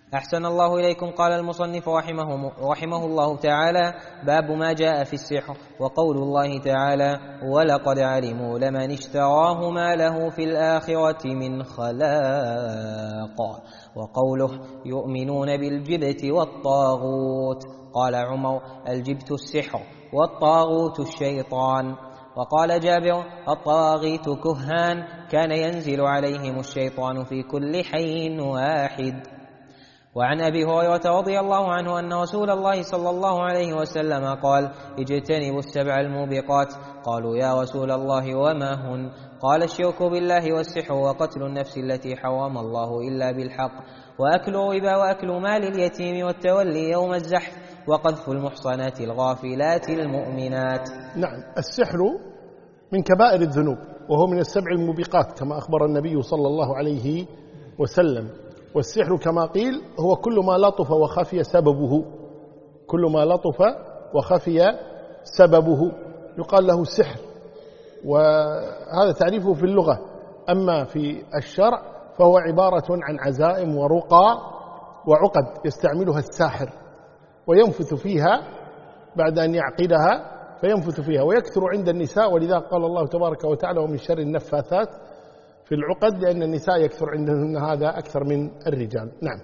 أحسن الله إليكم. قال المصنف رحمه الله تعالى: باب ما جاء في السحر. وقول الله تعالى: ولقد علموا لمن اشتراه ما له في الآخرة من خلاق. وقوله: يؤمنون بالجبت والطاغوت. قال عمر: الجبت السحر والطاغوت الشيطان. وقال جابر: الطواغيت كهان كان ينزل عليهم الشيطان في كل حي واحد. وعن أبي هريرة رضي الله عنه أن رسول الله صلى الله عليه وسلم قال: اجتنبوا السبع الموبقات. قالوا: يا رسول الله وما هن؟ قال: الشرك بالله والسحر وقتل النفس التي حرم الله إلا بالحق وأكل الربا وأكل مال اليتيم والتولي يوم الزحف وقذف المحصنات الغافلات المؤمنات. نعم، السحر من كبائر الذنوب وهو من السبع الموبقات كما أخبر النبي صلى الله عليه وسلم. والسحر كما قيل هو كل ما لطف وخفي سببه، كل ما لطف وخفي سببه يقال له سحر، وهذا تعريفه في اللغة. أما في الشرع فهو عبارة عن عزائم ورقى وعقد يستعملها الساحر وينفث فيها بعد أن يعقدها، فينفث فيها ويكثر عند النساء، ولذا قال الله تبارك وتعالى: ومن شر النفاثات في العقد، لأن النساء يكثر عندهن هذا أكثر من الرجال. نعم.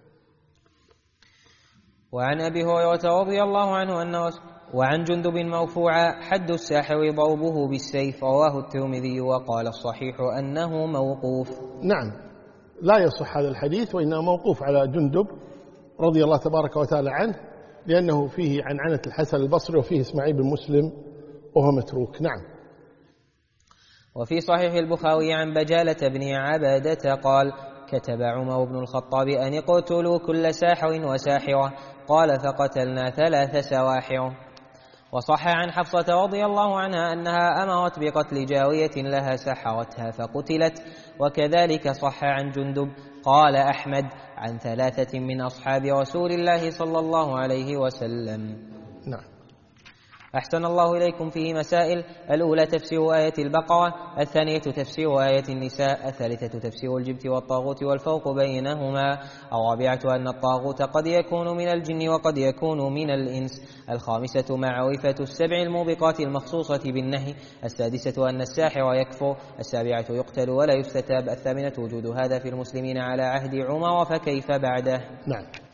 وعن أبي هريرة رضي الله عنه وعن جندب مرفوعا: حد الساحر ضربه بالسيف. رواه الترمذي وقال الصحيح أنه موقوف. نعم، لا يصح هذا الحديث، وإنه موقوف على جندب رضي الله تبارك وتعالى عنه، لأنه فيه عنعنة الحسن البصري وفيه إسماعيل بن مسلم وهو متروك. نعم. وفي صحيح البخاري عن بجالة بن عبادة قال: كتب عمر بن الخطاب أن اقتلوا كل ساحر وساحرة. قال: فقتلنا 3 سواحر. وصح عن حفصة رضي الله عنها أنها أمرت بقتل جارية لها سحرتها فقتلت. وكذلك صح عن جندب. قال أحمد: عن 3 من أصحاب رسول الله صلى الله عليه وسلم. نعم. أحسن الله إليكم. فيه مسائل: الأولى تفسير آية البقرة، الثانية تفسير آية النساء، الثالثة تفسير الجبت والطاغوت والفرق بينهما، الرابعة أن الطاغوت قد يكون من الجن وقد يكون من الإنس، الخامسة معرفة السبع الموبقات المخصوصة بالنهي، السادسة أن الساحر يكفر، السابعة يقتل ولا يستتاب، الثامنة وجود هذا في المسلمين على عهد عمر فكيف بعده. نعم.